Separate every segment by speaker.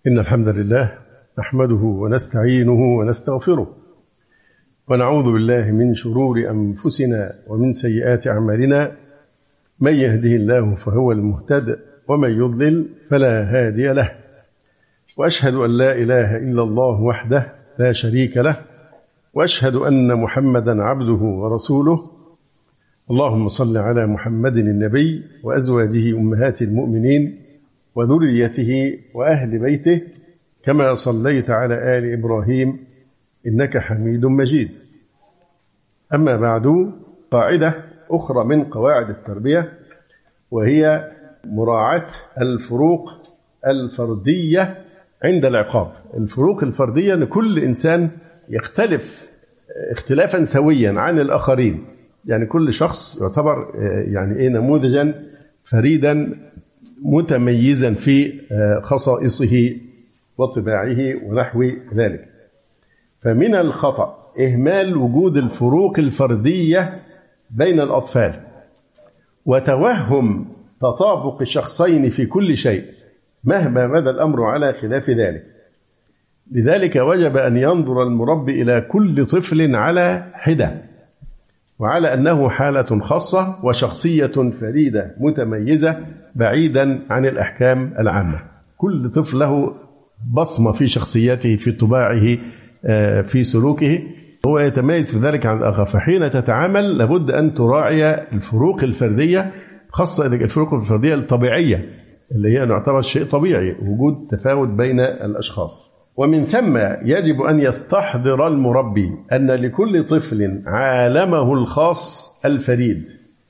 Speaker 1: إن الحمد لله نحمده ونستعينه ونستغفره ونعوذ بالله من شرور أنفسنا ومن سيئات أعمالنا. من يهده الله فهو المهتد ومن يضلل فلا هادي له، وأشهد أن لا إله إلا الله وحده لا شريك له، وأشهد أن محمدا عبده ورسوله. اللهم صل على محمد النبي وأزواجه أمهات المؤمنين وذريته وأهل بيته كما صليت على آل إبراهيم إنك حميد مجيد. أما بعد، قاعدة أخرى من قواعد التربية وهي مراعاة الفروق الفردية عند العقاب. الفروق الفردية أن كل إنسان يختلف اختلافا سويا عن الآخرين، يعني كل شخص يعتبر نموذجا فريدا متميزا في خصائصه وطباعه ونحو ذلك. فمن الخطأ إهمال وجود الفروق الفردية بين الأطفال وتوهم تطابق الشخصين في كل شيء مهما مدى الأمر على خلاف ذلك. لذلك وجب أن ينظر المربي إلى كل طفل على حدة وعلى أنه حالة خاصة وشخصية فريدة متميزة بعيدا عن الأحكام العامة. كل طفل له بصمة في شخصيته، في طباعه، في سلوكه، هو يتميز في ذلك عن الآخر. فحين تتعامل لابد أن تراعي الفروق الفردية، خاصة الفروق الفردية الطبيعية اللي هي نعتبر شيء طبيعي، وجود تفاوت بين الأشخاص. ومن ثم يجب أن يستحضر المربي أن لكل طفل عالمه الخاص الفريد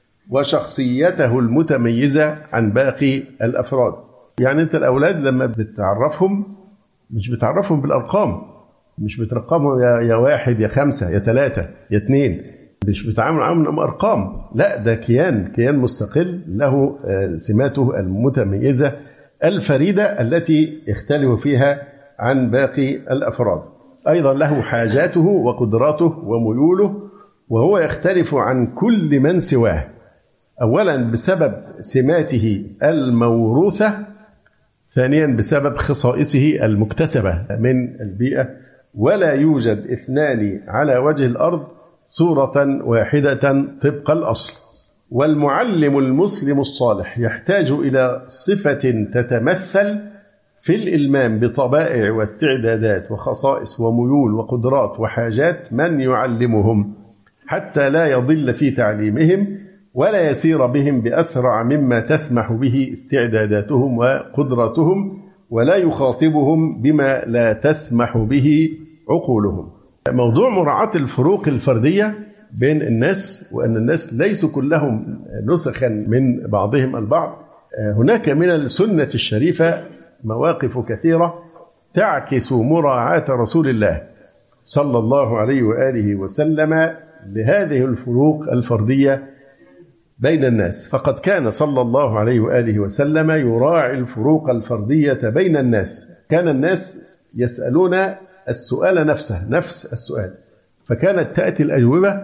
Speaker 1: وشخصيته المتميزة عن باقي الأفراد. يعني أنت الأولاد لما بتعرفهم مش بتعرفهم بالأرقام، مش بترقمهم يا 1 يا 5 يا 3 يا 2، مش بتعامل معهم أرقام، لا، ده كيان مستقل له سماته المتميزة الفريدة التي يختلف فيها عن باقي الأفراد. أيضا له حاجاته وقدراته وميوله، وهو يختلف عن كل من سواه، أولا بسبب سماته الموروثة، ثانيا بسبب خصائصه المكتسبة من البيئة. ولا يوجد اثنان على وجه الأرض صورة واحدة طبق الأصل. والمعلم المسلم الصالح يحتاج إلى صفة تتمثل في الإلمام بطبائع واستعدادات وخصائص وميول وقدرات وحاجات من يعلمهم، حتى لا يضل في تعليمهم ولا يسير بهم بأسرع مما تسمح به استعداداتهم وقدراتهم، ولا يخاطبهم بما لا تسمح به عقولهم. موضوع مراعاة الفروق الفردية بين الناس، وأن الناس ليسوا كلهم نسخا من بعضهم البعض. هناك من السنة الشريفة مواقف كثيرة تعكس مراعاة رسول الله صلى الله عليه وآله وسلم لهذه الفروق الفردية بين الناس. فقد كان صلى الله عليه وآله وسلم يراعي الفروق الفردية بين الناس. كان الناس يسألون السؤال نفس السؤال، فكانت تأتي الأجوبة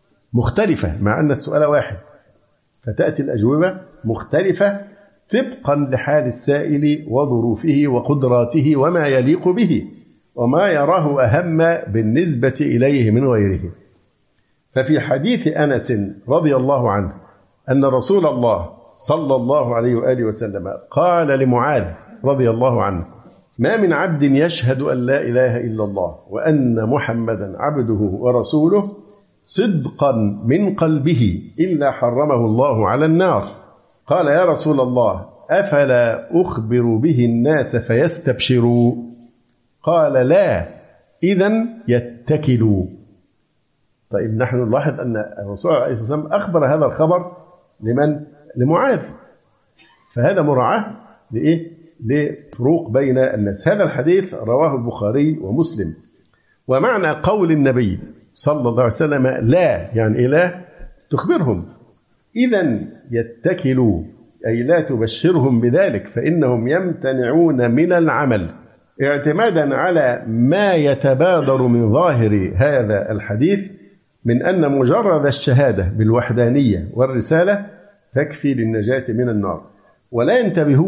Speaker 1: مختلفة مع أن السؤال واحد، فتأتي الأجوبة مختلفة طبقا لحال السائل وظروفه وقدراته وما يليق به وما يراه أهم بالنسبة إليه من غيره. ففي حديث أنس رضي الله عنه أن رسول الله صلى الله عليه وآله وسلم قال لمعاذ رضي الله عنه: ما من عبد يشهد أن لا إله إلا الله وأن محمدا عبده ورسوله صدقا من قلبه إلا حرمه الله على النار. قال: يا رسول الله، أفلا أخبر به الناس فيستبشروا؟ قال: لا، إذن يتكلوا. طيب، نحن نلاحظ أن الرسول عليه الصلاة والسلام أخبر هذا الخبر لمن؟ لمعاذ. فهذا مراعاة لإيه؟ لفروق بين الناس. هذا الحديث رواه البخاري ومسلم. ومعنى قول النبي صلى الله عليه وسلم لا، يعني لا تخبرهم، إذن يتكلوا، أي لا تبشرهم بذلك، فإنهم يمتنعون من العمل اعتمادا على ما يتبادر من ظاهر هذا الحديث من أن مجرد الشهادة بالوحدانية والرسالة تكفي للنجاة من النار. ولا ينتبهون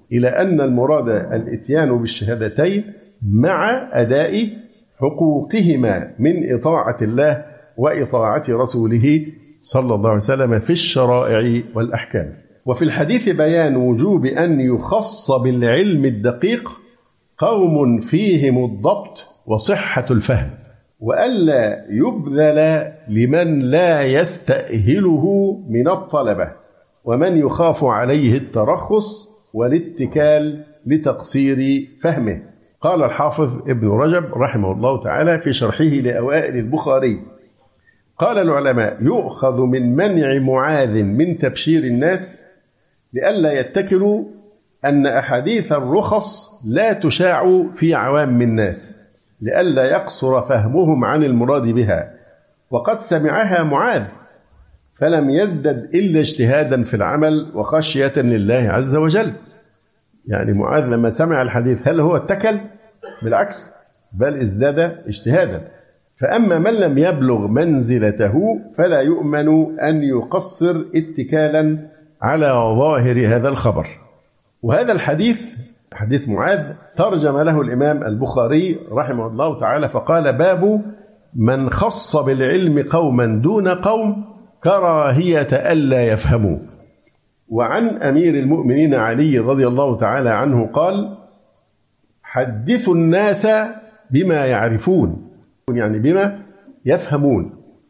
Speaker 1: إلى أن المراد الإتيان بالشهادتين مع أداء حقوقهما من إطاعة الله وإطاعة رسوله صلى الله عليه وسلم في الشرائع والأحكام. وفي الحديث بيان وجوب أن يخص بالعلم الدقيق قوم فيهم الضبط وصحة الفهم، وألا يبذل لمن لا يستأهله من الطلبة ومن يخاف عليه الترخص والاتكال لتقصير فهمه. قال الحافظ ابن رجب رحمه الله تعالى في شرحه لأوائل البخاري: قال العلماء: يؤخذ من منع معاذ من تبشير الناس لئلا يتكلوا أن أحاديث الرخص لا تشاع في عوام الناس لئلا يقصر فهمهم عن المراد بها، وقد سمعها معاذ فلم يزدد إلا اجتهادا في العمل وخشية لله عز وجل. يعني معاذ لما سمع الحديث هل هو اتكل؟ بالعكس، بل ازداد اجتهادا. فأما من لم يبلغ منزلته فلا يؤمن أن يقصر اتكالا على ظاهر هذا الخبر. وهذا الحديث حديث معاذ ترجم له الإمام البخاري رحمه الله تعالى فقال: باب من خص بالعلم قوما دون قوم كراهية ألا يفهموا. وعن أمير المؤمنين علي رضي الله تعالى عنه قال: حدثوا الناس بما يعرفون، يعني بما يفهمون.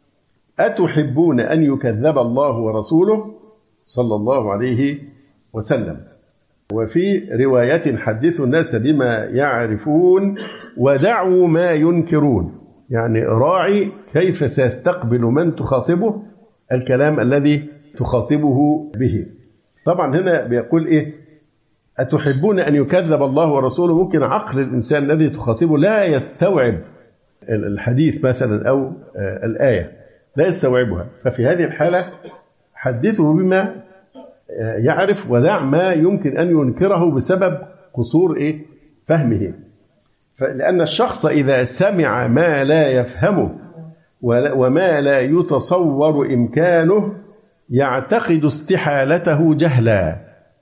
Speaker 1: أتحبون أن يكذب الله ورسوله صلى الله عليه وسلم. وفي رواية: حدثوا الناس بما يعرفون ودعوا ما ينكرون، يعني راعي كيف سيستقبل من تخاطبه الكلام الذي تخاطبه به. طبعا هنا بيقول إيه؟ أتحبون أن يكذب الله ورسوله. ممكن عقل الإنسان الذي تخاطبه لا يستوعب الحديث مثلا أو الآية، لا يستوعبها، ففي هذه الحالة حدثه بما يعرف ودع ما يمكن أن ينكره بسبب قصور فهمه. لأن الشخص إذا سمع ما لا يفهمه وما لا يتصور إمكانه يعتقد استحالته جهلا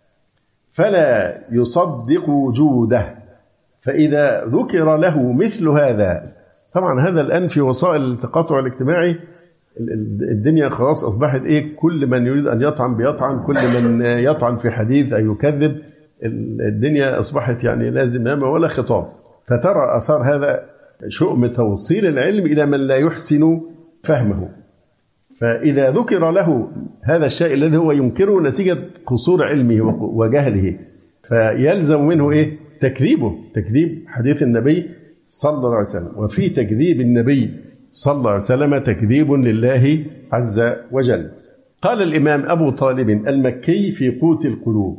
Speaker 1: فلا يصدق وجوده. فإذا ذكر له مثل هذا، طبعا هذا الآن في وسائل التقاطع الاجتماعي الدنيا خلاص أصبحت كل من يريد أن يطعن بيطعن، كل من يطعن في حديث أو يكذب، الدنيا أصبحت يعني لازم نام ولا خطاب. فترى أثار هذا شؤم توصيل العلم إلى من لا يحسن فهمه. فإذا ذكر له هذا الشيء الذي هو ينكره نتيجة قصور علمه وجهله، فيلزم منه تكذيبه، تكذيب حديث النبي صلى الله عليه وسلم. وفي تكذيب النبي صلى الله عليه وسلم تكذيب لله عز وجل. قال الإمام أبو طالب المكي في قوت القلوب: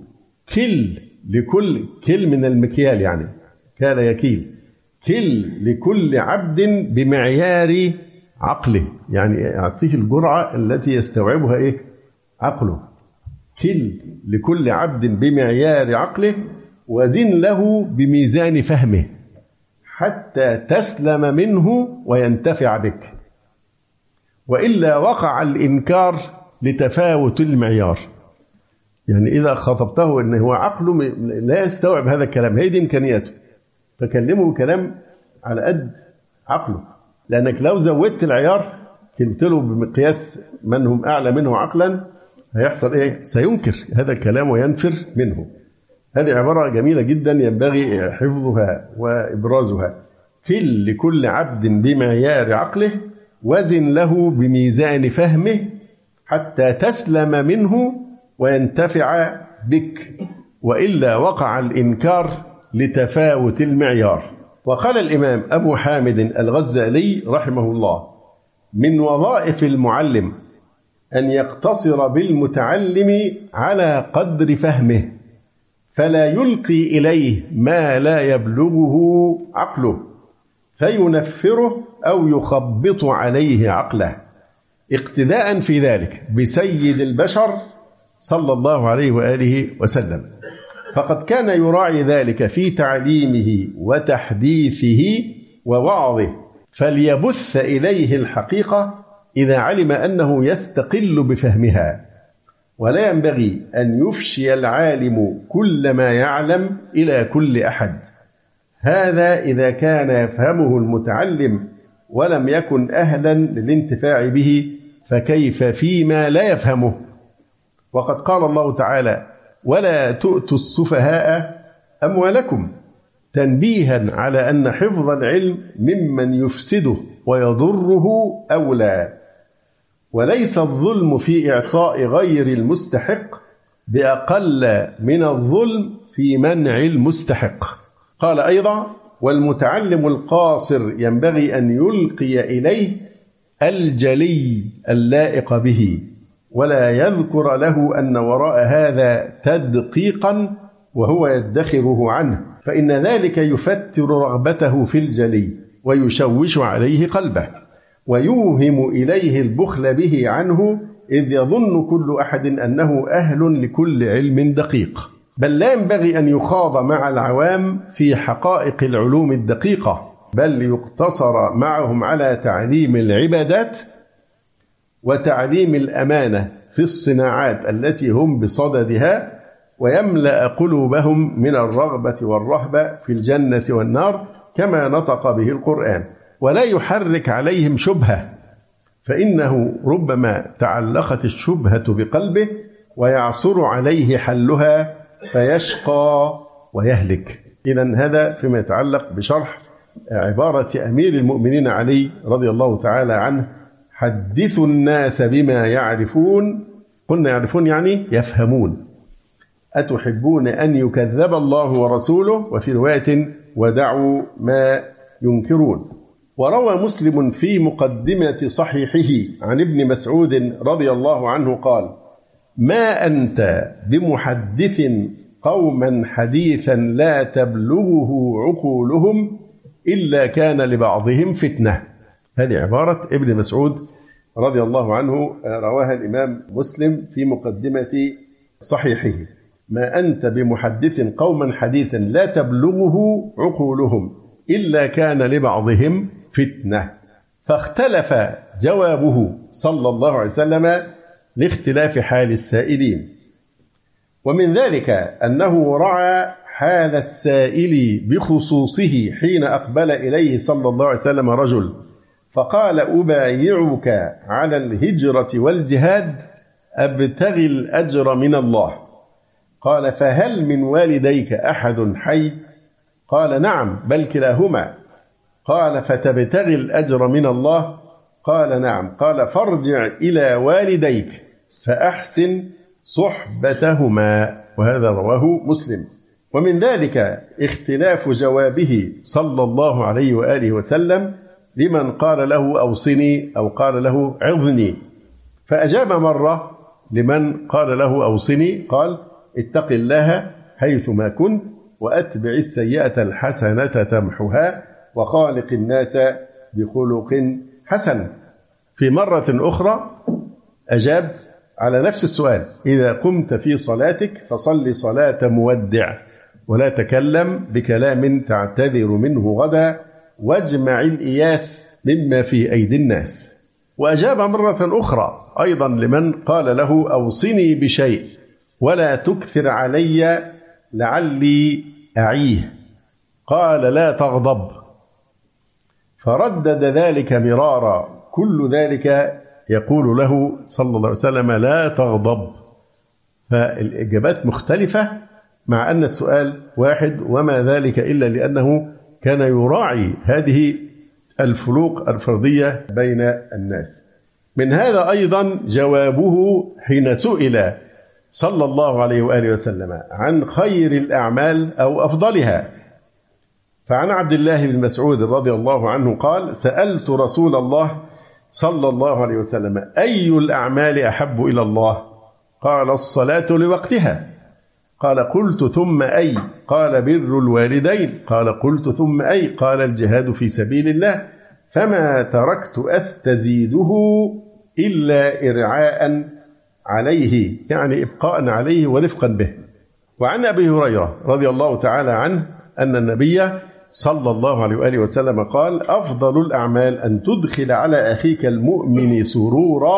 Speaker 1: كل من المكيال، يعني كان يكيل، كل لكل عبد بمعيار عقله، يعني يعطيه الجرعة التي يستوعبها عقله. كل لكل عبد بمعيار عقله وزن له بميزان فهمه حتى تسلم منه وينتفع بك، وإلا وقع الإنكار لتفاوت المعيار. يعني إذا خاطبته إن هو عقله لا يستوعب هذا الكلام، هي دي إمكانياته، فكلمه كلام على قد عقله. لأنك لو زودت العيار كنت له بمقياس من هم أعلى منه عقلا هيحصل سينكر هذا الكلام وينفر منه. هذه عبارة جميلة جدا ينبغي حفظها وإبرازها. كل لكل عبد بمعيار عقله وزن له بميزان فهمه حتى تسلم منه وينتفع بك، وإلا وقع الإنكار لتفاوت المعيار. وقال الإمام أبو حامد الغزالي رحمه الله: من وظائف المعلم أن يقتصر بالمتعلم على قدر فهمه، فلا يلقي إليه ما لا يبلغه عقله فينفره أو يخبط عليه عقله، اقتداء في ذلك بسيد البشر صلى الله عليه وآله وسلم، فقد كان يراعي ذلك في تعليمه وتحديثه ووعظه، فليبث إليه الحقيقة إذا علم أنه يستقل بفهمها، ولا ينبغي أن يفشي العالم كل ما يعلم إلى كل أحد، هذا إذا كان يفهمه المتعلم ولم يكن أهلا للانتفاع به، فكيف فيما لا يفهمه؟ وقد قال الله تعالى: ولا تؤتوا السفهاء أموالكم، تنبيها على أن حفظ العلم ممن يفسده ويضره أولى. وليس الظلم في إعطاء غير المستحق بأقل من الظلم في منع المستحق. قال أيضا: والمتعلم القاصر ينبغي أن يلقي إليه الجلي اللائق به، ولا يذكر له أن وراء هذا تدقيقا وهو يدخره عنه، فإن ذلك يفتر رغبته في الجلي ويشوش عليه قلبه ويوهم إليه البخل به عنه، إذ يظن كل أحد أنه أهل لكل علم دقيق. بل لا ينبغي أن يخاض مع العوام في حقائق العلوم الدقيقة، بل يقتصر معهم على تعليم العبادات وتعليم الأمانة في الصناعات التي هم بصددها، ويملأ قلوبهم من الرغبة والرهبة في الجنة والنار كما نطق به القرآن، ولا يحرك عليهم شبهة، فإنه ربما تعلقت الشبهة بقلبه ويعصر عليه حلها فيشقى ويهلك. إذن هذا فيما يتعلق بشرح عبارة أمير المؤمنين علي رضي الله تعالى عنه: حدثوا الناس بما يعرفون. قلنا يعرفون يعني يفهمون. أتحبون أن يكذب الله ورسوله؟ وفي رواية: ودعوا ما ينكرون. وروى مسلم في مقدمة صحيحه عن ابن مسعود رضي الله عنه قال: ما أنت بمحدث قوما حديثا لا تبلغه عقولهم إلا كان لبعضهم فتنة. هذه عبارة ابن مسعود رضي الله عنه، رواها الإمام مسلم في مقدمة صحيحه: ما أنت بمحدث قوما حديثا لا تبلغه عقولهم إلا كان لبعضهم فتنة. فاختلف جوابه صلى الله عليه وسلم لاختلاف حال السائلين، ومن ذلك أنه رعى حال السائل بخصوصه حين أقبل إليه صلى الله عليه وسلم رجل فقال: أبايعك على الهجرة والجهاد أبتغي الأجر من الله. قال: فهل من والديك أحد حي؟ قال: نعم، بل كلاهما. قال: فتبتغي الأجر من الله؟ قال: نعم. قال: فارجع إلى والديك فأحسن صحبتهما. وهذا رواه مسلم. ومن ذلك اختلاف جوابه صلى الله عليه وآله وسلم لمن قال له أوصني أو قال له عظني. فأجاب مرة لمن قال له أوصني قال: اتق الله حيثما كنت وأتبع السيئة الحسنة تمحها وخالق الناس بخلق حسن. في مرة أخرى أجاب على نفس السؤال: إذا قمت في صلاتك فصل صلاة مودع ولا تكلم بكلام تعتذر منه غدا واجمع الإياس مما في أيدي الناس. وأجاب مرة أخرى أيضا لمن قال له أوصني بشيء ولا تكثر علي لعلي أعيه. قال: لا تغضب. فردد ذلك مرارا، كل ذلك يقول له صلى الله عليه وسلم: لا تغضب. فالإجابات مختلفة مع أن السؤال واحد، وما ذلك إلا لأنه كان يراعي هذه الفروق الفردية بين الناس. من هذا أيضا جوابه حين سئل صلى الله عليه وآله وسلم عن خير الأعمال أو أفضلها، فعن عبد الله بن مسعود رضي الله عنه قال: سألت رسول الله صلى الله عليه وسلم: أي الأعمال أحب إلى الله؟ قال: الصلاة لوقتها. قال: قلت ثم أي؟ قال: بر الوالدين. قال: قلت ثم أي؟ قال: الجهاد في سبيل الله. فما تركت أستزيده إلا إرعاء عليه، يعني إبقاء عليه ورفقا به. وعن أبي هريرة رضي الله تعالى عنه أن النبي صلى الله عليه وآله وسلم قال: أفضل الأعمال أن تدخل على أخيك المؤمن سرورا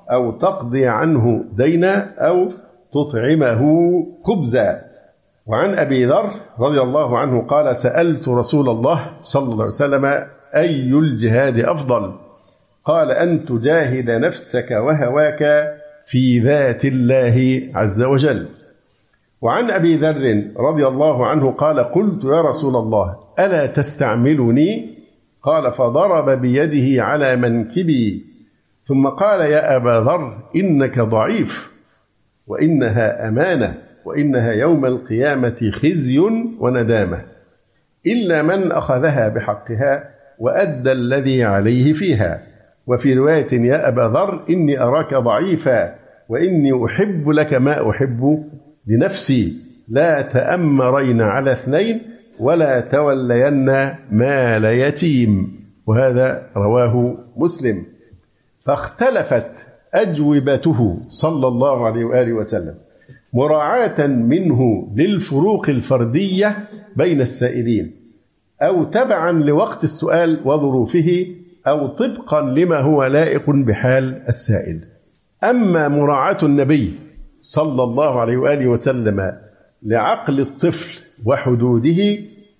Speaker 1: أو تقضي عنه دينا أو تطعمه خبزا. وعن أبي ذر رضي الله عنه قال سألت رسول الله صلى الله عليه وسلم أي الجهاد أفضل؟ قال أن تجاهد نفسك وهواك في ذات الله عز وجل. وعن أبي ذر رضي الله عنه قال قلت يا رسول الله ألا تستعملني؟ قال فضرب بيده على منكبي ثم قال يا أبا ذر إنك ضعيف وإنها أمانة وإنها يوم القيامة خزي وندامة إلا من أخذها بحقها وأدى الذي عليه فيها. وفي رواية يا أبا ذر إني أراك ضعيفا وإني أحب لك ما أحب لنفسي لا تأمرين على اثنين ولا تولين مال يتيم. وهذا رواه مسلم. فاختلفت أجوبته صلى الله عليه وآله وسلم مراعاة منه للفروق الفردية بين السائلين أو تبعا لوقت السؤال وظروفه أو طبقا لما هو لائق بحال السائل. أما مراعاة النبي صلى الله عليه وآله وسلم لعقل الطفل وحدوده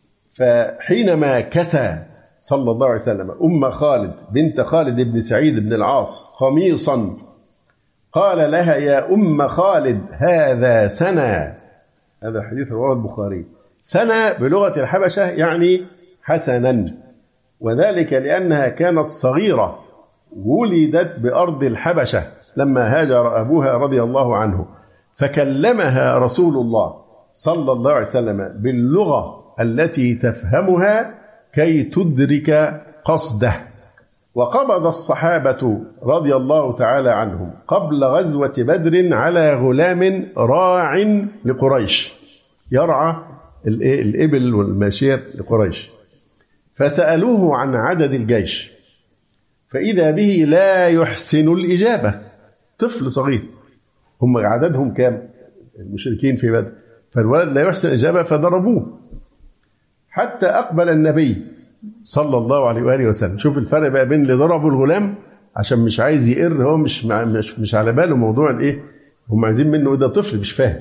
Speaker 1: فحينما كسى صلى الله عليه وسلم أم خالد بنت خالد بن سعيد بن العاص قميصا قال لها يا أم خالد هذا سنى. هذا الحديث رواه البخاري. سنى بلغة الحبشة يعني حسنا، وذلك لأنها كانت صغيرة ولدت بأرض الحبشة لما هاجر أبوها رضي الله عنه، فكلمها رسول الله صلى الله عليه وسلم باللغة التي تفهمها كي تدرك قصده. وقبض الصحابة رضي الله تعالى عنهم قبل غزوة بدر على غلام راع لقريش يرعى الإبل والماشية لقريش، فسألوه عن عدد الجيش فإذا به لا يحسن الإجابة. طفل صغير، هم عددهم كام المشركين في بدر، فالولد لا يحسن الإجابة فضربوه حتى أقبل النبي صلى الله عليه وآله وسلم. شوف الفرق بقى بين اللي ضربوا الغلام عشان مش عايز يقر، هو مش على باله موضوع الايه، هم عايزين منه ده طفل مش فاهم،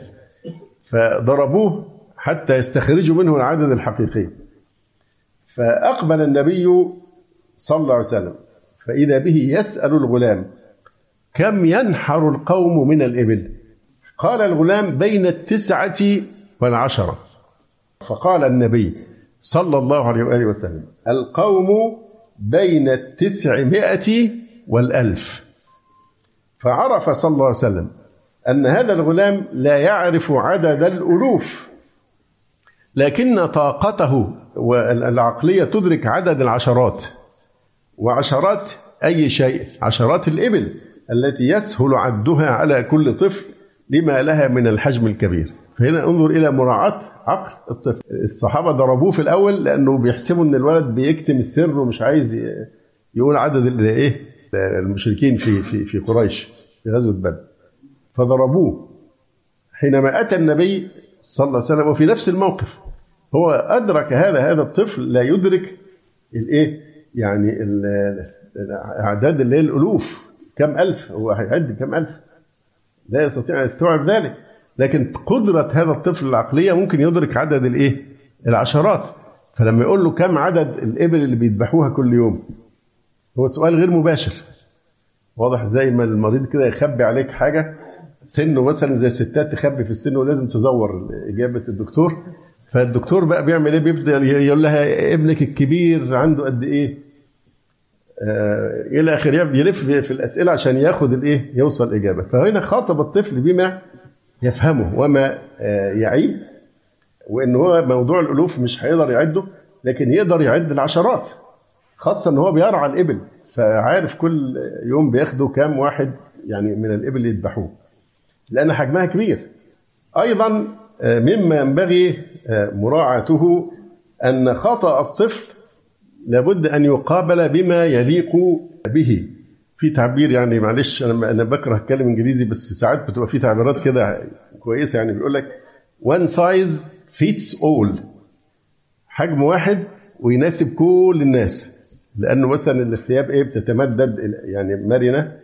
Speaker 1: فضربوه حتى يستخرجوا منه العدد الحقيقي. فأقبل النبي صلى الله عليه وسلم فإذا به يسأل الغلام كم ينحر القوم من الإبل؟ قال الغلام بين 9 و10. فقال النبي صلى الله عليه وآله وسلم القوم بين 900 و1000. فعرف صلى الله عليه وسلم أن هذا الغلام لا يعرف عدد الألوف، لكن طاقته والعقلية تدرك عدد العشرات، وعشرات أي شيء، عشرات الإبل التي يسهل عدها على كل طفل لما لها من الحجم الكبير. فهنا انظر إلى مراعاة عقل الطفل. الصحابة ضربوه في الأول لأنه بيحسبوا أن الولد بيكتم السر ومش عايز يقول عدد المشركين في قريش في غزوة بدر، فضربوه. حينما أتى النبي صلى الله عليه وسلم وفي نفس الموقف هو أدرك هذا الطفل لا يدرك يعني أعداد الألوف كم ألف، هو هيعد كم ألف، لا يستطيع أن يستوعب ذلك، لكن قدرة هذا الطفل العقلية ممكن يدرك عدد العشرات. فلما يقول له كم عدد الإبل اللي بيذبحوها كل يوم، هو سؤال غير مباشر، واضح زي ما المريض كده يخبي عليك حاجة سنه مثلا زي الستات تخبي في السن ولازم تزور إجابة الدكتور. فالدكتور بقى بيعمل إيه؟ بيبدأ يقول لها ابنك الكبير عنده قد إيه إلى آخر، يلف في الأسئلة عشان ياخد يوصل إجابة. فهنا خاطب الطفل بما يفهمه وما يعيب، وإن هو موضوع الألوف مش هيقدر يعده، لكن يقدر يعد العشرات، خاصة إن هو بيرعى الإبل فعارف كل يوم بياخدوا كام واحد يعني من الإبل اللي يذبحوه لأن حجمها كبير. أيضا مما ينبغي مراعاته أن خطأ الطفل لابد أن يقابل بما يليق به. في تعبير يعني معلش أنا بكره أتكلم إنجليزي بس ساعات بتبقى في تعبيرات كده كويسة، يعني بيقول لك one size fits all، حجم واحد ويناسب كل الناس، لأنه مثلا الثياب بتتمدد يعني مرنة،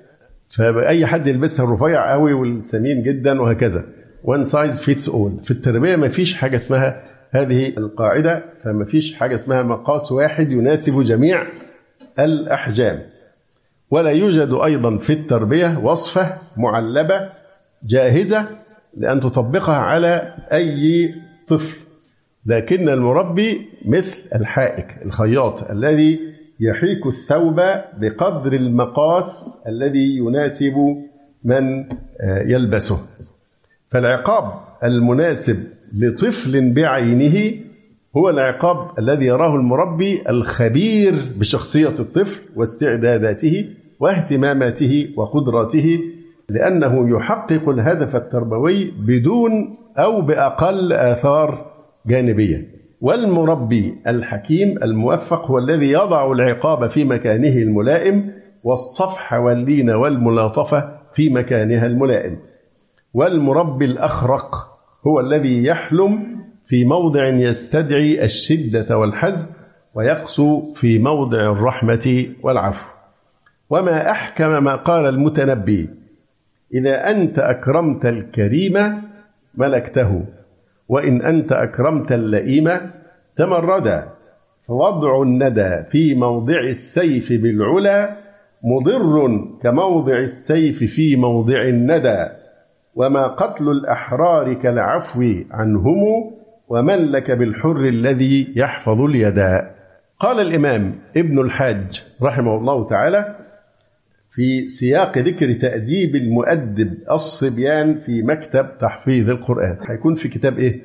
Speaker 1: فأي حد يلبسها الرفيع قوي والسمين جدا وهكذا. one size fits all. في التربية ما فيش حاجة اسمها هذه القاعدة، فما فيش حاجة اسمها مقاس واحد يناسب جميع الأحجام. ولا يوجد أيضا في التربية وصفة معلبة جاهزة لأن تطبقها على أي طفل، لكن المربي مثل الحائك الخياط الذي يحيك الثوب بقدر المقاس الذي يناسب من يلبسه. فالعقاب المناسب لطفل بعينه هو العقاب الذي يراه المربي الخبير بشخصية الطفل واستعداداته واهتماماته وقدراته، لأنه يحقق الهدف التربوي بدون أو بأقل آثار جانبية. والمربي الحكيم الموفق هو الذي يضع العقاب في مكانه الملائم، والصفح واللين والملاطفة في مكانها الملائم. والمربي الأخرق هو الذي يحلم في موضع يستدعي الشدة والحزم، ويقسو في موضع الرحمة والعفو. وما أحكم ما قال المتنبي: إذا أنت أكرمت الكريم ملكته، وإن أنت أكرمت اللئيم تمردا، فوضع الندى في موضع السيف بالعلا مضر كموضع السيف في موضع الندى، وما قتل الأحرار كالعفو عنهم، ومن لك بالحر الذي يحفظ اليدا. قال الإمام ابن الحاج رحمه الله تعالى في سياق ذكر تأديب المؤدب الصبيان في مكتب تحفيظ القرآن، هيكون في كتاب إيه؟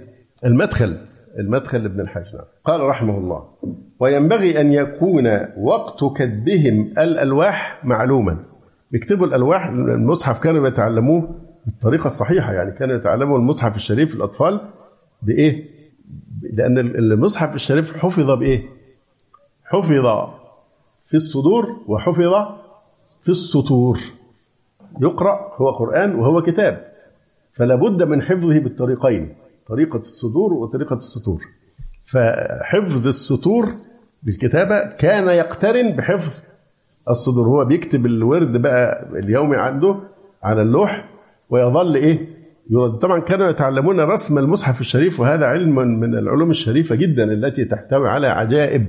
Speaker 1: المدخل لابن الحاج. قال رحمه الله: وينبغي أن يكون وقت كتبهم الألواح معلوما. يكتبوا الألواح، المصحف كانوا يتعلموه بالطريقة الصحيحة، يعني كانوا يتعلموا المصحف الشريف الأطفال بإيه؟ لأن المصحف الشريف حفظ بإيه؟ حفظ في الصدور وحفظ في السطور. يقرأ هو قرآن وهو كتاب، فلا بد من حفظه بالطريقين، طريقة الصدور وطريقة السطور. فحفظ السطور بالكتابة كان يقترن بحفظ الصدور. هو بيكتب الورد بقى اليومي عنده على اللوح ويظل إيه؟ يرد. طبعا كانوا يتعلمون رسم المصحف الشريف، وهذا علم من العلوم الشريفة جدا التي تحتوي على عجائب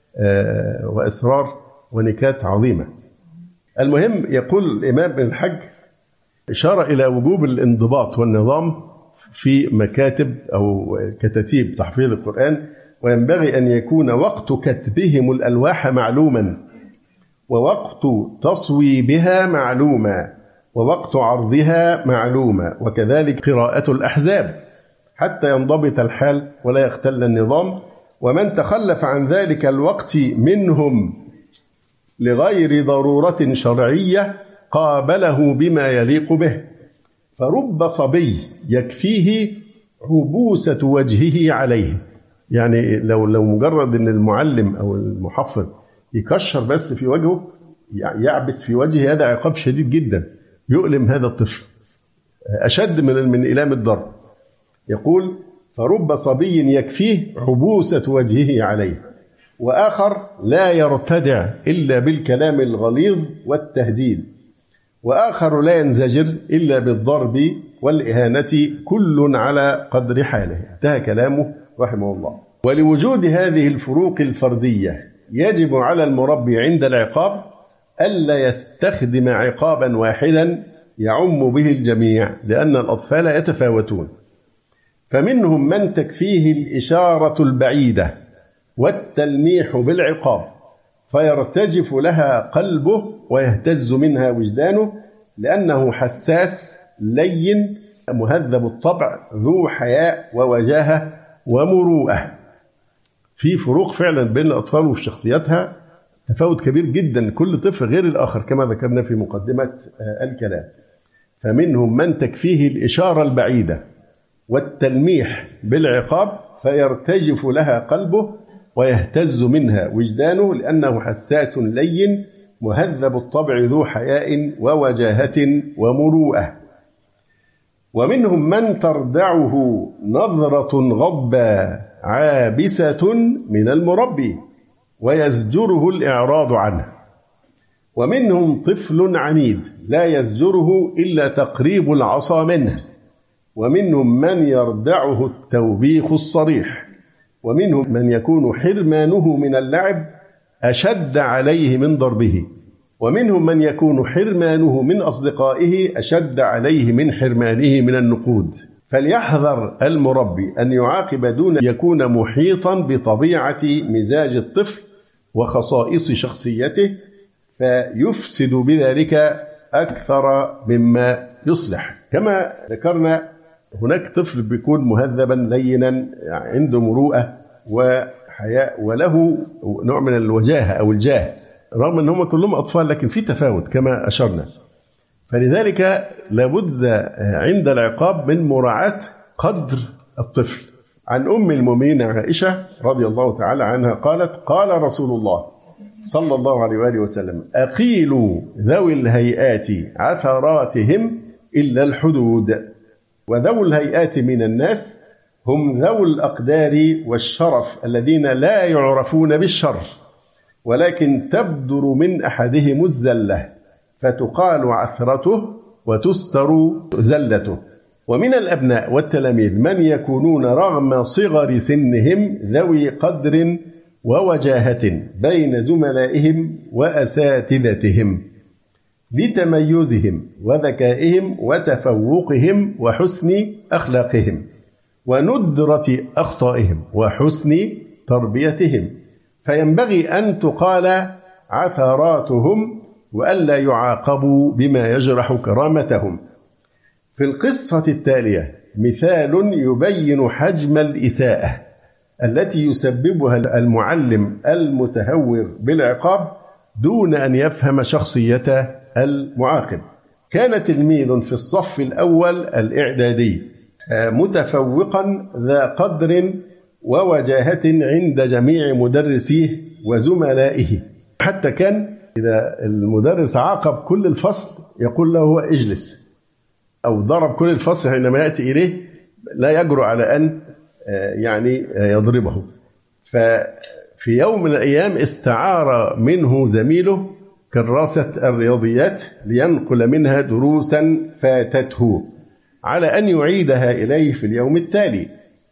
Speaker 1: وإسرار ونكات عظيمة. المهم، يقول الإمام ابن الحج إشارة إلى وجوب الانضباط والنظام في مكاتب أو كتاتيب تحفيظ القرآن. وينبغي أن يكون وقت كتبهم الألواح معلوما، ووقت تصويبها معلوما، ووقت عرضها معلوما، وكذلك قراءة الأحزاب حتى ينضبط الحال ولا يختل النظام. ومن تخلف عن ذلك الوقت منهم لغير ضرورة شرعية قابله بما يليق به، فرب صبي يكفيه عبوسة وجهه عليه. يعني لو مجرد أن المعلم أو المحفظ يكشر بس في وجهه، يعبس في وجهه، هذا عقاب شديد جدا يؤلم هذا الطفل أشد من إلام الضرب. يقول: فرب صبي يكفيه عبوسة وجهه عليه. وآخر لا يرتدع إلا بالكلام الغليظ والتهديد، وآخر لا ينزجر إلا بالضرب والإهانة، كل على قدر حاله. انتهى كلامه رحمه الله. ولوجود هذه الفروق الفردية يجب على المربي عند العقاب ألا يستخدم عقابا واحدا يعم به الجميع، لأن الأطفال يتفاوتون. فمنهم من تكفيه الإشارة البعيدة والتلميح بالعقاب فيرتجف لها قلبه ويهتز منها وجدانه، لأنه حساس لين مهذب الطبع ذو حياء ووجاهة ومروءة. في فروق فعلا بين الأطفال وفي شخصياتها، تفاوت كبير جدا، كل طفل غير الآخر كما ذكرنا في مقدمة الكلام. فمنهم من تكفيه الإشارة البعيدة والتلميح بالعقاب فيرتجف لها قلبه ويهتز منها وجدانه، لأنه حساس لين مهذب الطبع ذو حياء ووجاهة ومروءة. ومنهم من تردعه نظرة غضبة عابسة من المربي ويزجره الإعراض عنه، ومنهم طفل عنيد لا يزجره إلا تقريب العصا منه، ومنهم من يردعه التوبيخ الصريح، ومنهم من يكون حرمانه من اللعب أشد عليه من ضربه، ومنهم من يكون حرمانه من أصدقائه أشد عليه من حرمانه من النقود. فليحذر المربي أن يعاقب دون يكون محيطا بطبيعة مزاج الطفل وخصائص شخصيته، فيفسد بذلك أكثر مما يصلح. كما ذكرنا هناك طفل بيكون مهذبا لينا عنده مروءة وحياء وله نوع من الوجاهة أو الجاه، رغم أن هم كلهم أطفال لكن في تفاوت كما أشرنا. فلذلك لابد عند العقاب من مراعاة قدر الطفل. عن أم المؤمنين عائشة رضي الله تعالى عنها قالت: قال رسول الله صلى الله عليه وآله وسلم: أقيلوا ذوي الهيئات عثراتهم إلا الحدود. وذوي الهيئات من الناس هم ذوي الأقدار والشرف الذين لا يعرفون بالشر، ولكن تبدر من أحدهم الزلة فتقال عثرته وتستر زلته. ومن الأبناء والتلاميذ من يكونون رغم صغر سنهم ذوي قدر ووجاهة بين زملائهم وأساتذتهم لتميزهم وذكائهم وتفوقهم وحسن أخلاقهم وندرة أخطائهم وحسن تربيتهم، فينبغي أن تقال عثراتهم وألا يعاقبوا بما يجرح كرامتهم. في القصة التالية مثال يبين حجم الإساءة التي يسببها المعلم المتهور بالعقاب دون أن يفهم شخصية المعاقب. كان تلميذ في الصف الأول الإعدادي متفوقا ذا قدر ووجاهة عند جميع مدرسيه وزملائه، حتى كان إذا المدرس عاقب كل الفصل يقول له هو اجلس، أو ضرب كل الفصل حينما يأتي إليه لا يجرؤ على أن يضربه. ففي يوم من الأيام استعار منه زميله كراسة الرياضيات لينقل منها دروسا فاتته على أن يعيدها إليه في اليوم التالي،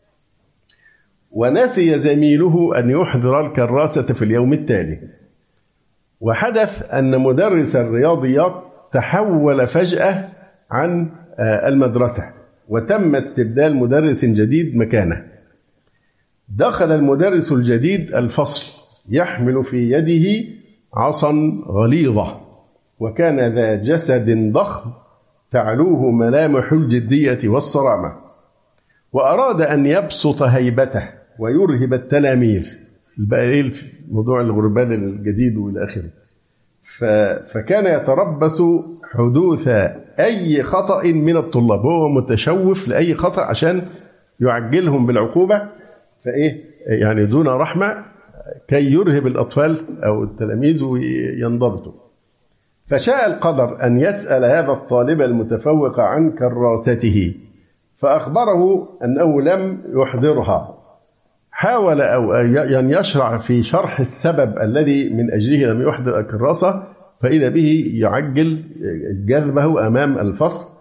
Speaker 1: ونسي زميله أن يحضر الكراسة في اليوم التالي. وحدث أن مدرس الرياضيات تحول فجأة عن المدرسة وتم استبدال مدرس جديد مكانه. دخل المدرس الجديد الفصل يحمل في يده عصا غليظة، وكان ذا جسد ضخم تعلوه ملامح الجدية والصرامة، وأراد أن يبسط هيبته ويرهب التلاميذ. بقى موضوع الغربال الجديد والى اخره. فكان يتربص حدوث أي خطأ من الطلاب، هو متشوف لأي خطأ عشان يعجلهم بالعقوبة، دون رحمة كي يرهب الأطفال أو التلاميذ وينضبطوا. فشاء القدر أن يسأل هذا الطالب المتفوق عن كراسته، فأخبره أنه لم يحضرها. حاول أن يشرع في شرح السبب الذي من أجله لم يحضر الكراسة، فإذا به يعجل جذبه أمام الفصل،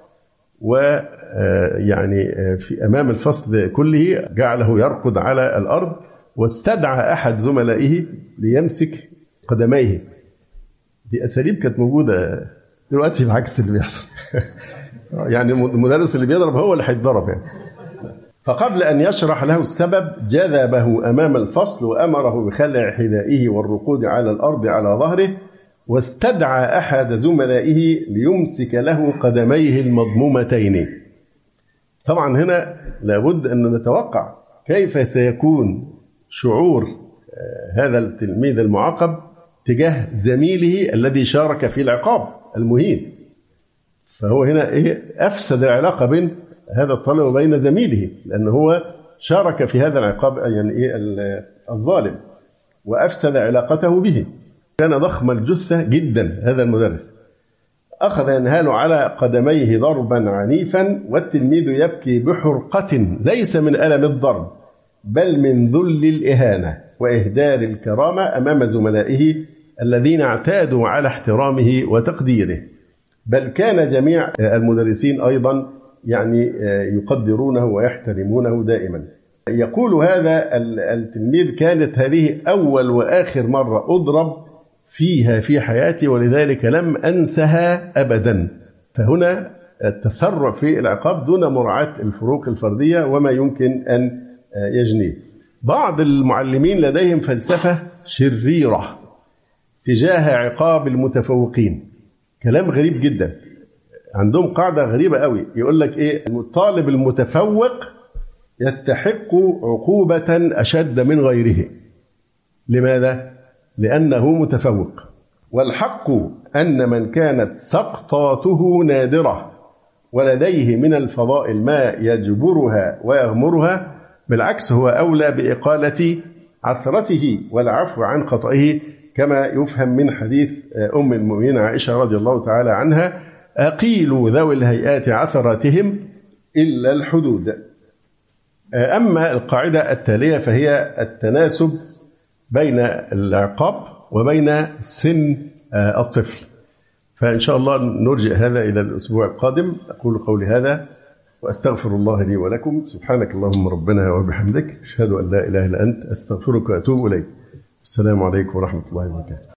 Speaker 1: في أمام الفصل كله جعله يركض على الأرض، واستدعى أحد زملائه ليمسك قدميه. دي أساليب كانت موجودة دلوقتي بعكس اللي بيحصل. المدرس اللي بيضرب هو اللي هيتضرب فقبل أن يشرح له السبب جذبه أمام الفصل وأمره بخلع حذائه والركود على الأرض على ظهره، واستدعى أحد زملائه ليمسك له قدميه المضمومتين. طبعا هنا لابد أن نتوقع كيف سيكون شعور هذا التلميذ المعاقب تجاه زميله الذي شارك في العقاب المهين. فهو هنا أفسد العلاقة بين هذا الطالب وبين زميله، لأنه هو شارك في هذا العقاب الظالم، وأفسد علاقته به. كان ضخم الجثة جدا هذا المدرس، أخذ ينهال على قدميه ضربا عنيفا، والتلميذ يبكي بحرقة ليس من ألم الضرب بل من ذل الإهانة وإهدار الكرامة أمام زملائه الذين اعتادوا على احترامه وتقديره، بل كان جميع المدرسين أيضا يعني يقدرونه ويحترمونه دائما. يقول هذا التلميذ: كانت هذه أول وآخر مرة أضرب فيها في حياتي، ولذلك لم أنسها أبدا. فهنا التسرع في العقاب دون مراعاة الفروق الفردية وما يمكن أن يجنيه. بعض المعلمين لديهم فلسفة شريرة تجاه عقاب المتفوقين، كلام غريب جدا. عندهم قاعدة غريبة قوي، يقول لك إيه؟ الطالب المتفوق يستحق عقوبة أشد من غيره. لماذا؟ لأنه متفوق. والحق أن من كانت سقطاته نادرة ولديه من الفضائل ما يجبرها ويغمرها، بالعكس هو أولى بإقالة عثرته والعفو عن خطئه، كما يفهم من حديث أم المؤمنين عائشة رضي الله تعالى عنها: أقيلوا ذوي الهيئات عثراتهم إلا الحدود. أما القاعدة التالية فهي التناسب بين العقاب وبين سن الطفل. فإن شاء الله نرجع هذا إلى الأسبوع القادم. أقول قولي هذا وأستغفر الله لي ولكم. سبحانك اللهم ربنا وبحمدك، أشهد أن لا إله إلا أنت، أستغفرك وأتوب إليك. السلام عليكم ورحمة الله وبركاته.